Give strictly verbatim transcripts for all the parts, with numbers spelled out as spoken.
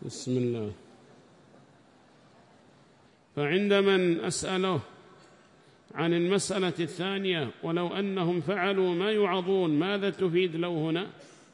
بسم الله. فعند من أسأله عن المسألة الثانية ولو أنهم فعلوا ما يوعظون، ماذا تفيد لو هنا؟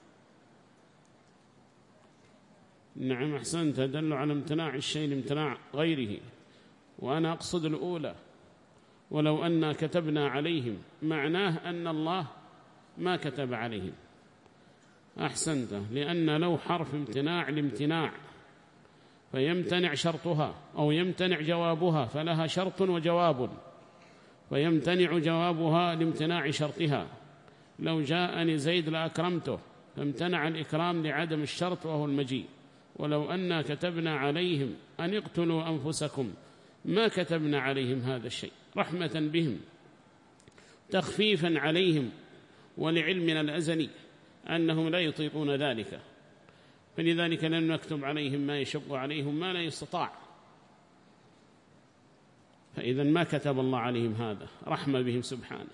نعم أحسنت، تدل على امتناع الشيء لامتناع غيره، وأنا أقصد الأولى ولو أن كتبنا عليهم، معناه أن الله ما كتب عليهم. أحسنت، لأن لو حرف امتناع لامتناع فيمتنع شرطها أو يمتنع جوابها، فلها شرط وجواب، فيمتنع جوابها لامتناع شرطها. لو جاءني زيد لأكرمته، فامتنع الإكرام لعدم الشرط وهو المجيء. ولو أن كتبنا عليهم أن اقتلوا أنفسكم، ما كتبنا عليهم هذا الشيء، رحمة بهم تخفيفا عليهم، ولعلمنا الأزلي أنهم لا يطيقون ذلك، فلذلك لم نكتب عليهم ما يشق عليهم ما لا يستطاع. فإذا ما كتب الله عليهم هذا، رحمة بهم سبحانه،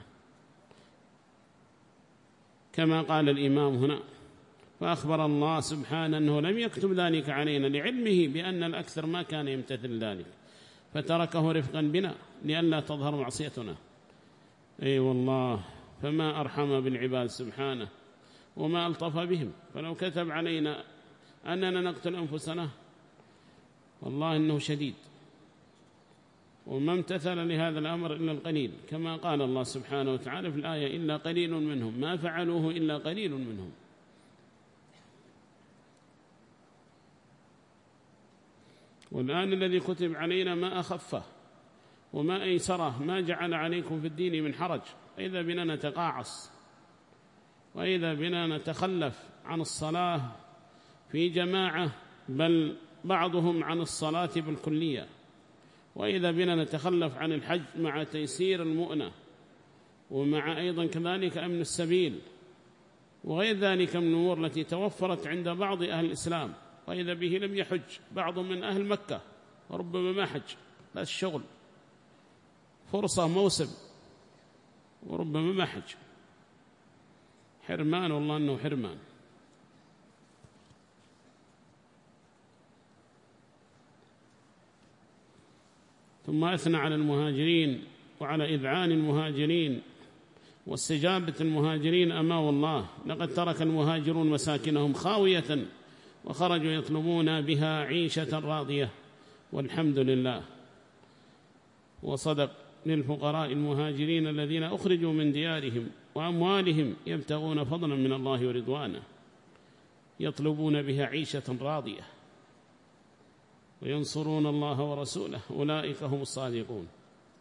كما قال الإمام هنا. فأخبر الله سبحانه أنه لم يكتب ذلك علينا لعلمه بأن الأكثر ما كان يمتثل ذلك، فتركه رفقا بنا لئلا تظهر معصيتنا. أي والله، فما أرحم بالعباد سبحانه وما ألطف بهم. فلو كتب علينا أننا نقتل أنفسنا، والله إنه شديد، وما امتثل لهذا الأمر إلا القليل، كما قال الله سبحانه وتعالى في الآية: إلا قليل منهم ما فعلوه إلا قليل منهم. والآن الذي كتب علينا ما أخفه وما أيسره، ما جعل عليكم في الدين من حرج. وإذا بنا نتقاعس، وإذا بنا نتخلف عن الصلاة في جماعة، بل بعضهم عن الصلاة بالكلية، وإذا بنا نتخلف عن الحج مع تيسير المؤنة، ومع أيضا كذلك أمن السبيل، وغير ذلك من الأمور التي توفرت عند بعض أهل الإسلام. وإذا به لم يحج بعض من أهل مكة، وربما ما حج، بس الشغل فرصة موسم، وربما ما حج. حرمان، والله أنه حرمان. ثم أثنى على المهاجرين وعلى إذعان المهاجرين واستجابة المهاجرين. أما والله لقد ترك المهاجرون مساكنهم خاوية وخرجوا يطلبون بها عيشة راضية، والحمد لله. وصدق للفقراء المهاجرين الذين أخرجوا من ديارهم وأموالهم يبتغون فضلا من الله ورضوانه، يطلبون بها عيشة راضية وينصرون الله ورسوله، أولئك هم الصادقون.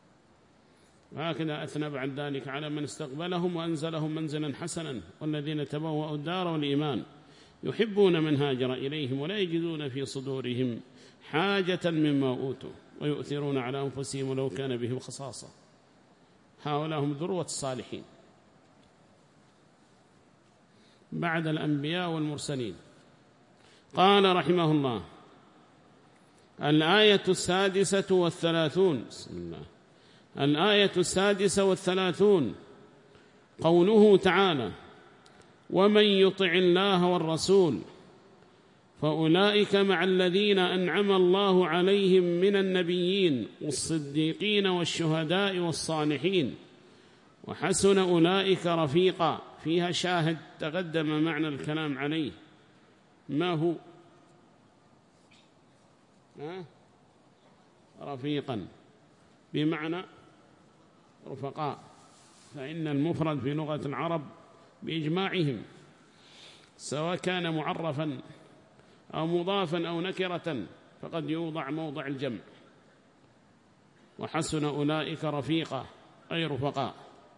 وهكذا أثنى بعد ذلك على من استقبلهم وأنزلهم منزلا حسنا، والذين تبوأوا الدار والإيمان يحبون من هاجر إليهم ولا يجدون في صدورهم حاجة مما أوتوا ويؤثرون على أنفسهم ولو كان بهم خصاصة. هؤلاء هم ذروة الصالحين بعد الأنبياء والمرسلين. قال رحمه الله: الآية السادسة والثلاثون. بسم الله. الآية السادسة والثلاثون قوله تعالى: ومن يطع الله والرسول فأولئك مع الذين أنعم الله عليهم من النبيين والصديقين والشهداء والصالحين وحسن أولئك رفيقا. فيها شاهد تقدم معنى الكلام عليه، ما هو؟ ها؟ رفيقا بمعنى رفقاء، فإن المفرد في لغة العرب بإجماعهم سواء كان معرفا أو مضافا أو نكرة فقد يوضع موضع الجمع. وحسن أولئك رفيقا أي رفقاء.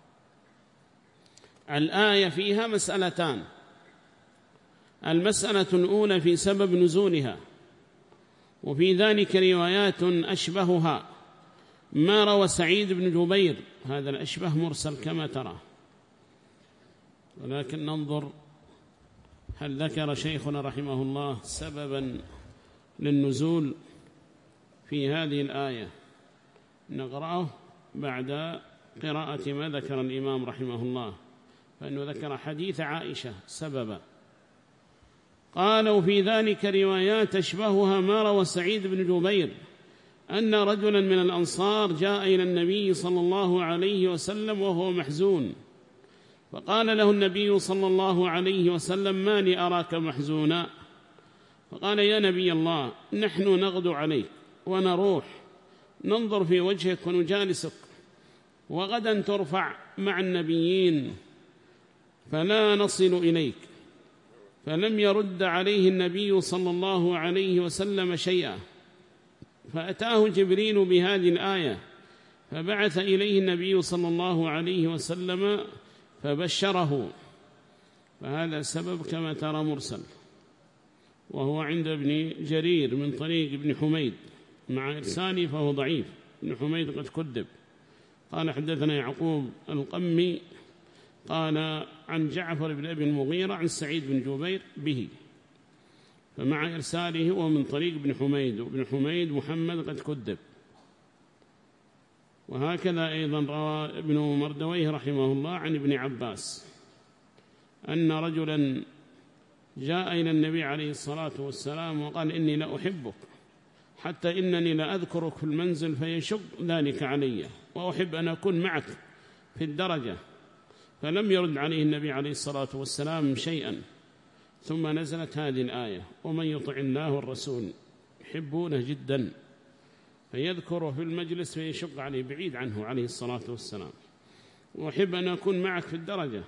الآية فيها مسألتان: المسألة الأولى في سبب نزولها، وفي ذلك روايات أشبهها ما روى سعيد بن جبير، هذا الأشبه مرسل كما ترى، ولكن ننظر هل ذكر شيخنا رحمه الله سببا للنزول في هذه الآية. نقرأه بعد قراءة ما ذكر الإمام رحمه الله، فإنه ذكر حديث عائشة سببا. قال: وفي ذلك روايات تشبهها ما روى سعيد بن جبير أن رجلا من الأنصار جاء إلى النبي صلى الله عليه وسلم وهو محزون، فقال له النبي صلى الله عليه وسلم: ما لي أراك محزونا؟ فقال: يا نبي الله، نحن نغدو عليك ونروح ننظر في وجهك ونجالسك، وغدا ترفع مع النبيين فلا نصل إليك. فلم يرد عليه النبي صلى الله عليه وسلم شيئا، فأتاه جبريل بهذه الآية فبعث إليه النبي صلى الله عليه وسلم فبشره. فهذا سبب كما ترى مرسل، وهو عند ابن جرير من طريق ابن حميد مع إرسالي فهو ضعيف. ابن حميد قد كذب. قال: حدثنا يعقوب القمي قال عن جعفر بن أبي المغيرة عن سعيد بن جبير به، فمع إرساله هو من طريق ابن حميد، وابن حميد محمد قد كذب. وهكذا أيضا روى ابن مردويه رحمه الله عن ابن عباس أن رجلا جاء إلى النبي عليه الصلاة والسلام وقال: إني لا أحبك حتى إنني لا أذكرك في المنزل فيشق ذلك علي، وأحب أن أكون معك في الدرجة. فلم يرد عليه النبي عليه الصلاة والسلام شيئا، ثم نزلت هذه الآية: ومن يطع الله والرسول يحبونه جدا، فيذكره في المجلس فيشق عليه بعيد عنه عليه الصلاة والسلام، وأحب أن أكون معك في الدرجة.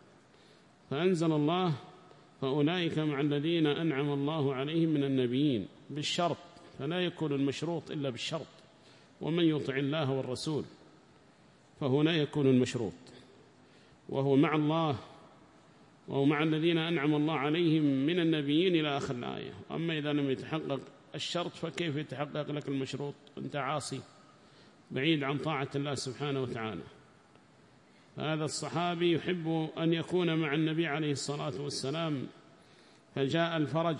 فأنزل الله: فأولئك مع الذين أنعم الله عليهم من النبيين، بالشرط، فلا يكون المشروط إلا بالشرط. ومن يطع الله والرسول، فهنا يكون المشروط، وهو مع الله وهو مع الذين أنعم الله عليهم من النبيين إلى آخر الآية. أما إذا لم يتحقق الشرط فكيف يتحقق لك المشروط؟ أنت عاصي بعيد عن طاعة الله سبحانه وتعالى. هذا الصحابي يحب أن يكون مع النبي عليه الصلاة والسلام، فجاء الفرج.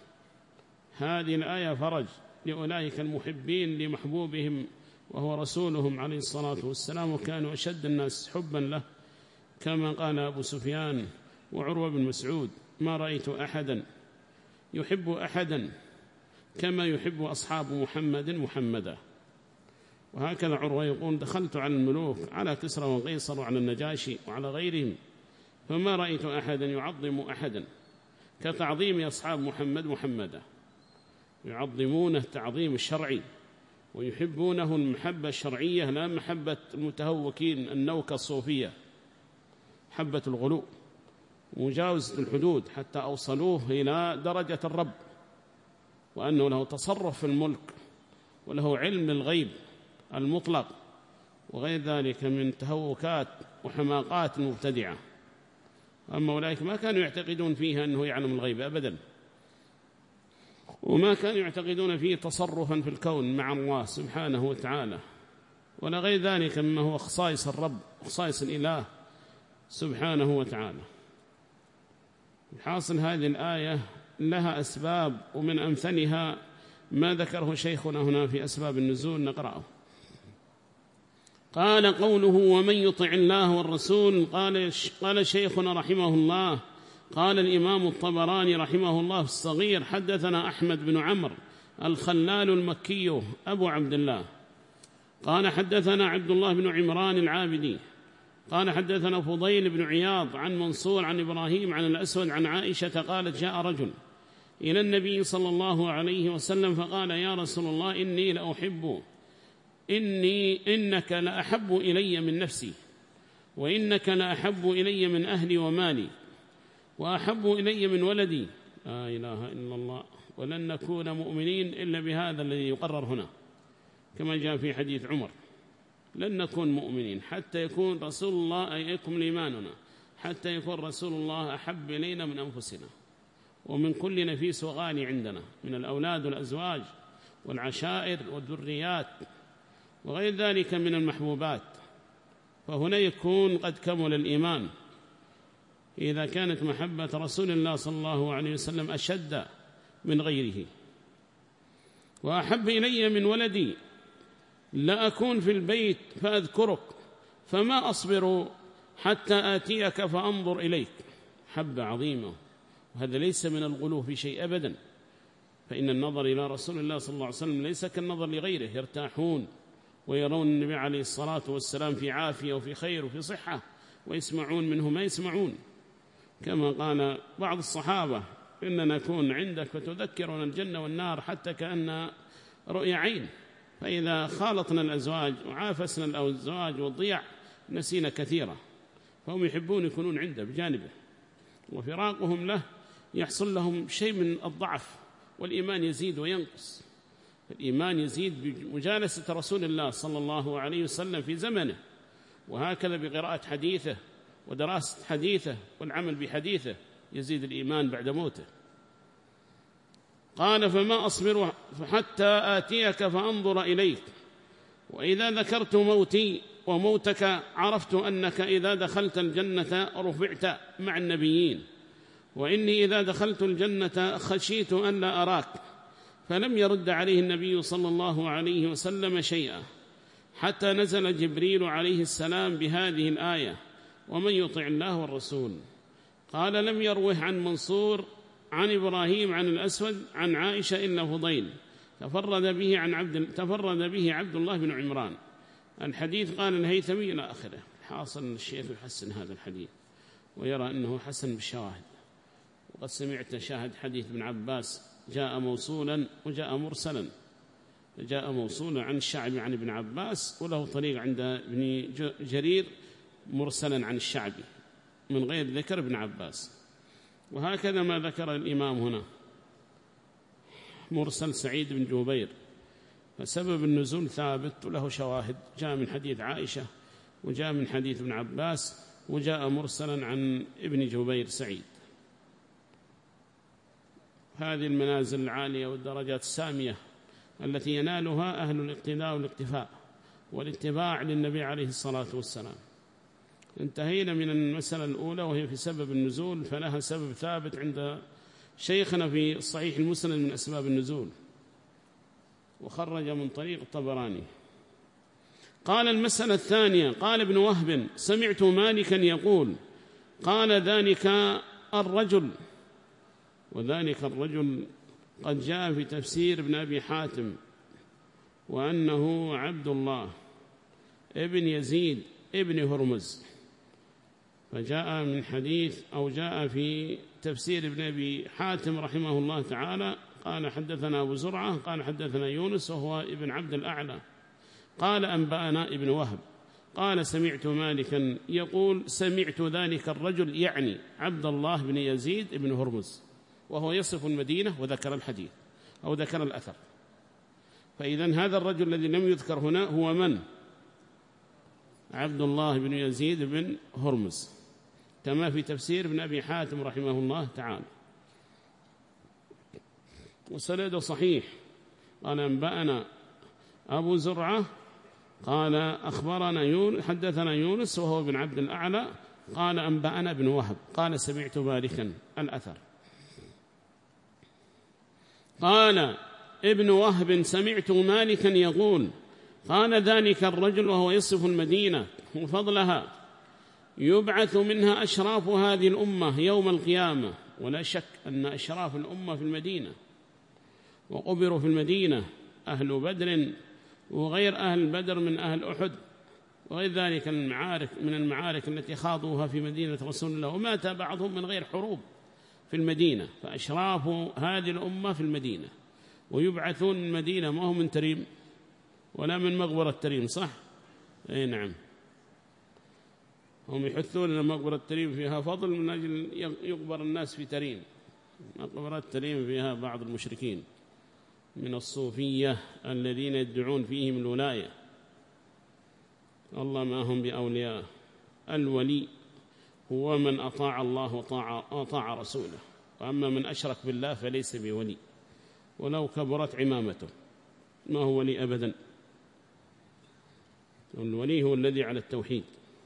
هذه الآية فرج لأولئك المحبين لمحبوبهم وهو رسولهم عليه الصلاة والسلام، وكانوا أشد الناس حبا له، كما قال أبو سفيان وعروة بن مسعود: ما رأيت أحدا يحب أحدا كما يحب أصحاب محمد محمدا. وهكذا عروة يقول: دخلت على الملوك، على كسرى وقيصر وعلى النجاشي وعلى غيرهم، فما رأيت أحدا يعظم أحدا كتعظيم أصحاب محمد محمدا. يعظمونه التعظيم الشرعي، ويحبونه المحبة الشرعية، لا محبة المتهوكين النوكة الصوفية، محبة الغلو مجاوزة الحدود، حتى أوصلوه إلى درجة الرب، وأنه له تصرف في الملك وله علم للغيب المطلق، وغير ذلك من تهوكات وحماقات المبتدعة. أما أولئك ما كانوا يعتقدون فيها أنه يعلم الغيب أبدا، وما كانوا يعتقدون فيه تصرفا في الكون مع الله سبحانه وتعالى، ولا غير ذلك مما هو خصائص الرب وخصائص الإله سبحانه وتعالى. حاصل هذه الآية لها أسباب، ومن أمثلها ما ذكره شيخنا هنا في أسباب النزول، نقرأه. قال: قوله: ومن يطع الله والرسول. قال قال شيخنا رحمه الله: قال الإمام الطبراني رحمه الله في الصغير: حدثنا أحمد بن عمرو الخلال المكي أبو عبد الله قال حدثنا عبد الله بن عمران العابدي قال حدثنا فضيل بن عياض عن منصور عن إبراهيم عن الأسود عن عائشة قالت: جاء رجل إلى النبي صلى الله عليه وسلم فقال: يا رسول الله، إني لأحب إني إنك لأحب إلي من نفسي، وإنك لأحب إلي من أهلي ومالي، وأحب إلي من ولدي. لا إله إلا الله. ولن نكون مؤمنين إلا بهذا الذي يقرر هنا، كما جاء في حديث عمر: لن نكون مؤمنين حتى يكون رسول الله أيكم لإيماننا، حتى يكون رسول الله أحب إلينا من أنفسنا ومن كل نفيس وغالي عندنا من الأولاد والأزواج والعشائر والذريات وغير ذلك من المحبوبات. فهنا يكون قد كمل الإيمان إذا كانت محبة رسول الله صلى الله عليه وسلم أشد من غيره. وأحب إلي من ولدي، لا أكون في البيت فأذكرك فما أصبر حتى آتيك فأنظر إليك. حبة عظيمة وهذا ليس من الغلو في شيء أبدا، فإن النظر إلى رسول الله صلى الله عليه وسلم ليس كالنظر لغيره، يرتاحون ويرون النبي عليه الصلاة والسلام في عافية وفي خير وفي صحة، ويسمعون منه ما يسمعون، كما قال بعض الصحابة إننا نكون عندك فتذكرنا الجنة والنار حتى كأن رؤيا عين، فإذا خالطنا الأزواج وعافسنا الأزواج والضياع نسينا كثيرا، فهم يحبون يكونون عنده بجانبه، وفراقهم له يحصل لهم شيء من الضعف، والإيمان يزيد وينقص. الإيمان يزيد بمجالسة رسول الله صلى الله عليه وسلم في زمنه، وهكذا بقراءة حديثه ودراسة حديثه والعمل بحديثه يزيد الإيمان بعد موته. قال فما أصبر حتى آتيك فأنظر إليك، وإذا ذكرت موتي وموتك عرفت أنك إذا دخلت الجنة رفعت مع النبيين، وإني إذا دخلت الجنة خشيت أن لا أراك. فلم يرد عليه النبي صلى الله عليه وسلم شيئا حتى نزل جبريل عليه السلام بهذه الآية: ومن يطع الله والرسول. قال لم يروه عن منصور عن إبراهيم عن الأسود عن عائشة إلا فضيل، تفرد به عن عبد تفرد به عبد الله بن عمران. الحديث قال الهيثمي إلى آخره. حاصل الشيخ يحسن هذا الحديث ويرى أنه حسن بالشواهد، وقد سمعت شاهد حديث ابن عباس جاء موصولا وجاء مرسلا، جاء موصولا عن الشعبي عن ابن عباس، وله طريق عند ابن جرير مرسلا عن الشعبي من غير ذكر ابن عباس. وهكذا ما ذكر الإمام هنا مرسل سعيد بن جبير، فسبب النزول ثابت وله شواهد، جاء من حديث عائشة وجاء من حديث ابن عباس وجاء مرسلا عن ابن جبير سعيد. هذه المنازل العالية والدرجات السامية التي ينالها أهل الاقتداء والاقتفاء والاتباع للنبي عليه الصلاة والسلام. انتهينا من المسألة الأولى وهي في سبب النزول، فلها سبب ثابت عند شيخنا في صحيح المسند من أسباب النزول، وخرج من طريق الطبراني. قال المسألة الثانية: قال ابن وهب سمعت مالكا يقول قال ذلك الرجل، وذلك الرجل قد جاء في تفسير ابن أبي حاتم، وأنه عبد الله ابن يزيد ابن هرمز، فجاء من حديث أو جاء في تفسير ابن أبي حاتم رحمه الله تعالى قال حدثنا أبو زرعة قال حدثنا يونس وهو ابن عبد الأعلى قال أنبأنا ابن وهب قال سمعت مالكا يقول سمعت ذلك الرجل، يعني عبد الله بن يزيد ابن هرمز، وهو يصف المدينة وذكر الحديث أو ذكر الأثر. فإذن هذا الرجل الذي لم يذكر هنا هو من؟ عبد الله بن يزيد بن هرمز، كما في تفسير ابن أبي حاتم رحمه الله تعالى، وسنده صحيح. قال أنبأنا أبو زرعة قال أخبرنا يونس حدثنا يونس وهو ابن عبد الأعلى قال أنبأنا ابن وهب قال سمعت مالكا الأثر. قال ابن وهب سمعت مالكا يقول قال ذلك الرجل، وهو يصف المدينة وفضلها، يبعث منها أشراف هذه الأمة يوم القيامة، ولا شك أن أشراف الأمة في المدينة، وقبروا في المدينة أهل بدر وغير أهل بدر من أهل أحد وغير ذلك المعارك من المعارك التي خاضوها في مدينة رسول الله، ومات بعضهم من غير حروب في المدينة، فأشراف هذه الأمة في المدينة، ويبعثون المدينة ما هو من تريم ولا من مقبرة تريم، صح؟ أي نعم، هم يحثون أن مقبرة تريم فيها فضل من أجل يقبر الناس في تريم. مقبرة تريم فيها بعض المشركين من الصوفية الذين يدعون فيهم الولاية، الله ما هم بأولياء. الولي هو من أطاع الله وطاع, وطاع رسوله، وأما من أشرك بالله فليس بولي ولو كبرت عمامته، ما هو ولي أبدا. الولي هو الذي على التوحيد.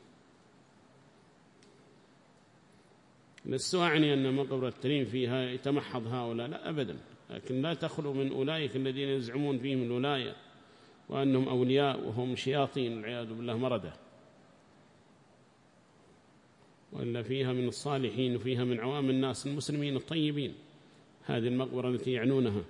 لست أعني أن مقبرة التريم فيها يتمحض هؤلاء، لا أبدا، لكن لا تخلو من أولئك الذين يزعمون فيهم الولاية وأنهم أولياء وهم شياطين والعياذ بالله مردة. وإلا فيها من الصالحين وفيها من عوام الناس المسلمين الطيبين، هذه المقبرة التي يعنونها.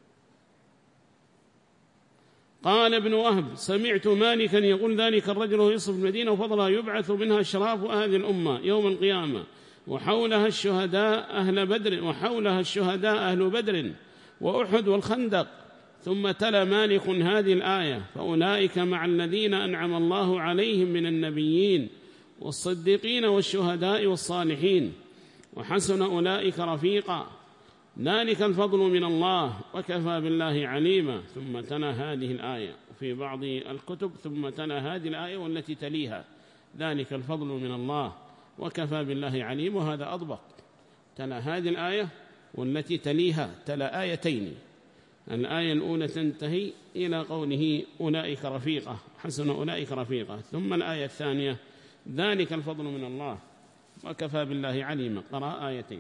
قال ابن وهب: سمعت مالكا يقول ذلك الرجل يصف المدينة وفضلها يبعث منها أشراف هذه الأمة يوم القيامة، وحولها الشهداء أهل بدر وحولها الشهداء أهل بدر وأحد والخندق. ثم تلا مالك هذه الآية: فأولئك مع الذين أنعم الله عليهم من النبيين والصديقين والشهداء والصالحين وحسن أولئك رفيقا، ذلك الفضل من الله وكفى بالله عليما. ثم تلا هذه الآية في بعض الكتب ثم تلا هذه الآية والتي تليها: ذلك الفضل من الله وكفى بالله عليم. وهذا أضبط، تلا هذه الآية والتي تليها، تلا آيتين. الآية الأولى تنتهي إلى قوله: أولئك رفيقة، حسن أولئك رفيقة. ثم الآية الثانية: ذلك الفضل من الله وكفى بالله عليما، قرأ آيتين.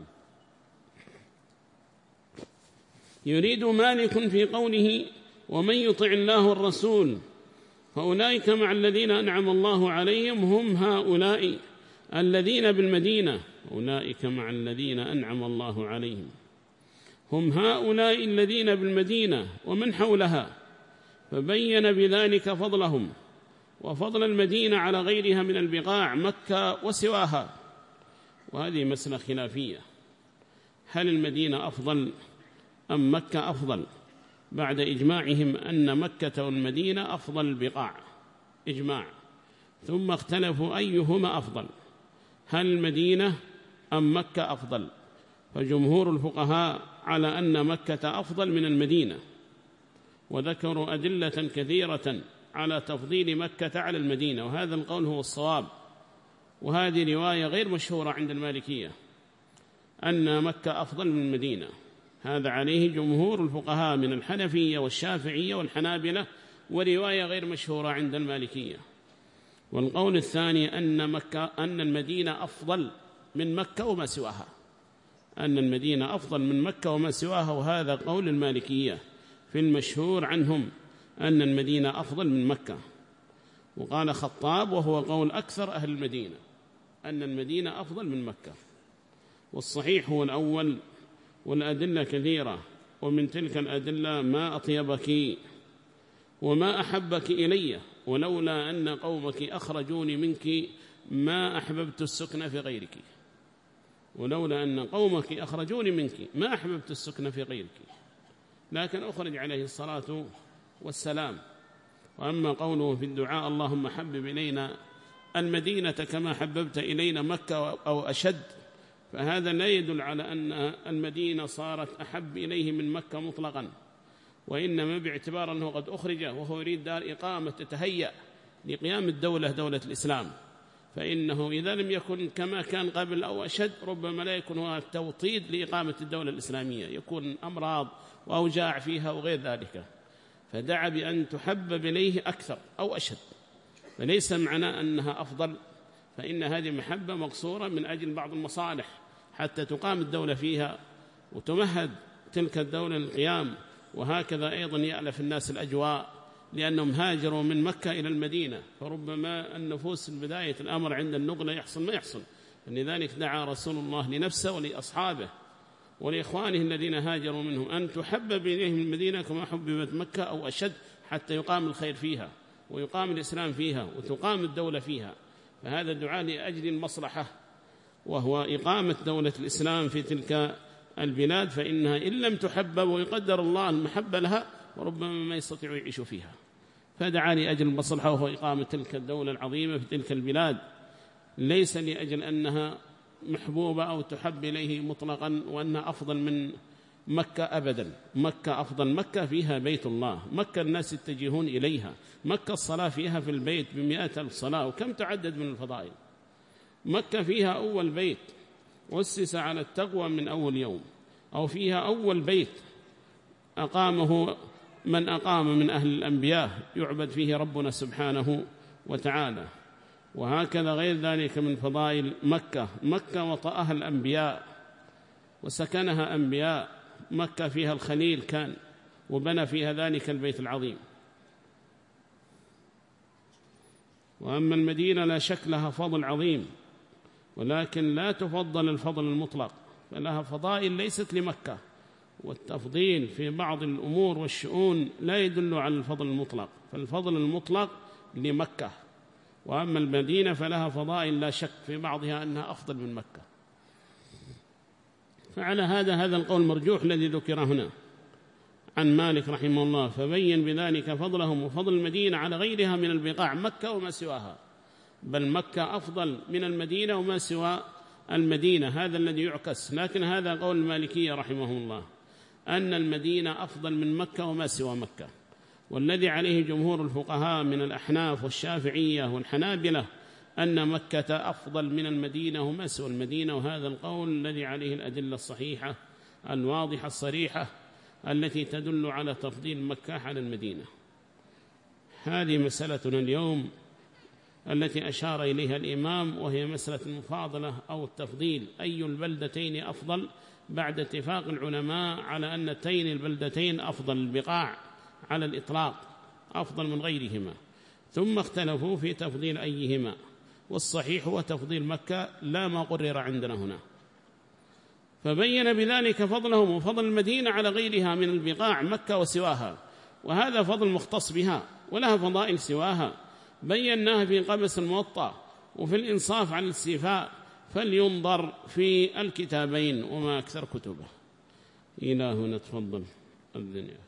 يريد مالك في قوله: ومن يطع الله والرسول فأولئك مع الذين أنعم الله عليهم هم هؤلاء الذين بالمدينة، أولئك مع الذين أنعم الله عليهم هم هؤلاء الذين بالمدينة ومن حولها، فبين بذلك فضلهم وفضل المدينة على غيرها من البقاع مكة وسواها. وهذه مسألة خلافية: هل المدينة أفضل أم مكة أفضل؟ بعد إجماعهم أن مكة والمدينة أفضل البقاع إجماع، ثم اختلفوا أيهما أفضل، هل المدينة أم مكة أفضل؟ فجمهور الفقهاء على أن مكة أفضل من المدينة، وذكروا أدلة كثيرة على تفضيل مكة على المدينة، وهذا القول هو الصواب. وهذه رواية غير مشهورة عند المالكية أن مكة أفضل من المدينة، هذا عليه جمهور الفقهاء من الحنفية والشافعية والحنابلة، ورواية غير مشهورة عند المالكية. والقول الثاني أن مكة أن المدينة أفضل من مكة وما سواها، أن المدينة أفضل من مكة وما سواها، وهذا قول المالكية في المشهور عنهم أن المدينة أفضل من مكة. وقال خطاب وهو قول أكثر أهل المدينة أن المدينة أفضل من مكة، والصحيح هو الأول، والأدلة كثيرة، ومن تلك الأدلة: ما أطيبك وما أحبك إلي، ولولا أن قومك أخرجوني منك ما أحببت السكن في غيرك، ولولا أن قومك أخرجوني منك ما أحببت السكن في غيرك، لكن أخرج عليه الصلاة والسلام. وأما قوله في الدعاء: اللهم حبب إلينا المدينة كما حببت إلينا مكة أو أشد، فهذا لا يدل على أن المدينة صارت أحب إليه من مكة مطلقا، وإنما باعتبار أنه قد أخرج وهو يريد دار إقامة تتهيأ لقيام الدولة دولة الإسلام، فإنه إذا لم يكن كما كان قبل أو أشد ربما لا يكون هو التوطيد لإقامة الدولة الإسلامية، يكون أمراض وأوجاع فيها وغير ذلك، فدعا بأن تحبب إليه أكثر أو أشد، فليس معنى أنها أفضل، فإن هذه محبة مقصورة من أجل بعض المصالح حتى تقام الدولة فيها وتمهد تلك الدولة للقيام. وهكذا أيضا يألف الناس الأجواء لأنهم هاجروا من مكة إلى المدينة، فربما النفوس في بداية الأمر عند النقلة يحصل ما يحصل، لذلك دعا رسول الله لنفسه ولأصحابه ولإخوانه الذين هاجروا منهم أن تحبب إليهم المدينة كما حببت مكة أو أشد، حتى يقام الخير فيها ويقام الإسلام فيها وتقام الدولة فيها. فهذا الدعاء لأجل المصلحة، وهو إقامة دولة الإسلام في تلك البلاد، فإنها إن لم تحبب ويقدر الله المحبة لها وربما ما يستطيع يعيش فيها، فدعا لأجل المصلحة وهو إقامة تلك الدولة العظيمة في تلك البلاد، ليس لأجل أنها محبوبة أو تحب إليه مطلقا وأنها أفضل من مكة أبدا. مكة أفضل، مكة فيها بيت الله، مكة الناس يتجهون إليها، مكة الصلاة فيها في البيت بمئة ألف صلاة، وكم تعدد من الفضائل. مكة فيها أول بيت أسس على التقوى من أول يوم، أو فيها أول بيت أقامه من أقام من أهل الأنبياء يعبد فيه ربنا سبحانه وتعالى. وهكذا غير ذلك من فضائل مكة. مكة وطأها الأنبياء وسكنها أنبياء، مكة فيها الخليل كان وبنى فيها ذلك البيت العظيم. وأما المدينة لا شك لها فضل عظيم، ولكن لا تفضل الفضل المطلق، فلها فضائل ليست لمكة، والتفضيل في بعض الأمور والشؤون لا يدل على الفضل المطلق، فالفضل المطلق لمكة، وأما المدينة فلها فضائل لا شك في بعضها أنها أفضل من مكة. فعلى هذا هذا القول مرجوح الذي ذكر هنا عن مالك رحمه الله، فبين بذلك فضلهم وفضل المدينة على غيرها من البقاع مكة وما سواها، بل مكة أفضل من المدينة وما سوى المدينة، هذا الذي يعكس. لكن هذا قول المالكية رحمه الله أن المدينة أفضل من مكة وما سوى مكة، والذي عليه جمهور الفقهاء من الأحناف والشافعية والحنابلة أن مكة أفضل من المدينة وما سوى المدينة، وهذا القول الذي عليه الأدلة الصحيحة الواضحة الصريحة التي تدل على تفضيل مكة على المدينة. هذه مسألتنا اليوم التي أشار إليها الإمام، وهي مسألة المفاضلة أو التفضيل، أي البلدتين أفضل، بعد اتفاق العلماء على أن تين البلدتين أفضل البقاع على الإطلاق، أفضل من غيرهما، ثم اختلفوا في تفضيل أيهما، والصحيح هو تفضيل مكة لا ما قرر عندنا هنا. فبين بذلك فضلهم وفضل المدينة على غيرها من البقاع مكة وسواها، وهذا فضل مختص بها ولها فضائل سواها، بيناها في قبس الموطأ وفي الإنصاف على الاستيفاء، فلينظر في الكتابين وما أكثر كتبه. إلى هنا تفضل الدنيا.